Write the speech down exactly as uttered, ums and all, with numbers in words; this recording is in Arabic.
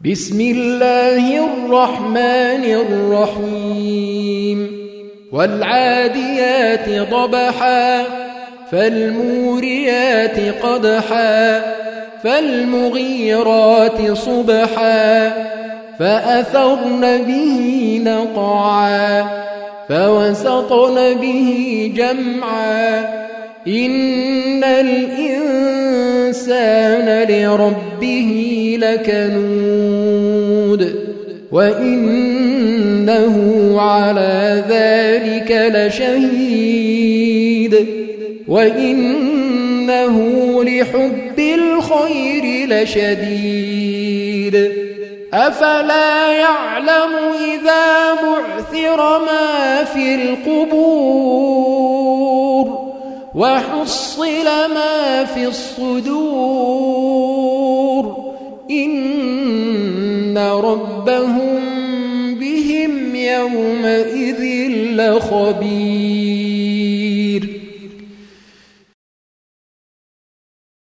بسم الله الرحمن الرحيم والعاديات ضبحا فالموريات قدحا فالمغيرات صبحا فأثرن به نقعا فوسطن به جمعا إن الإنسان لربه لكنود وإنه على ذلك لشهيد وإنه لحب الخير لشديد أفلا يعلم إذا بعثر ما في القبور وحصل ما في الصدور إن ربهم بهم يومئذ لخبير.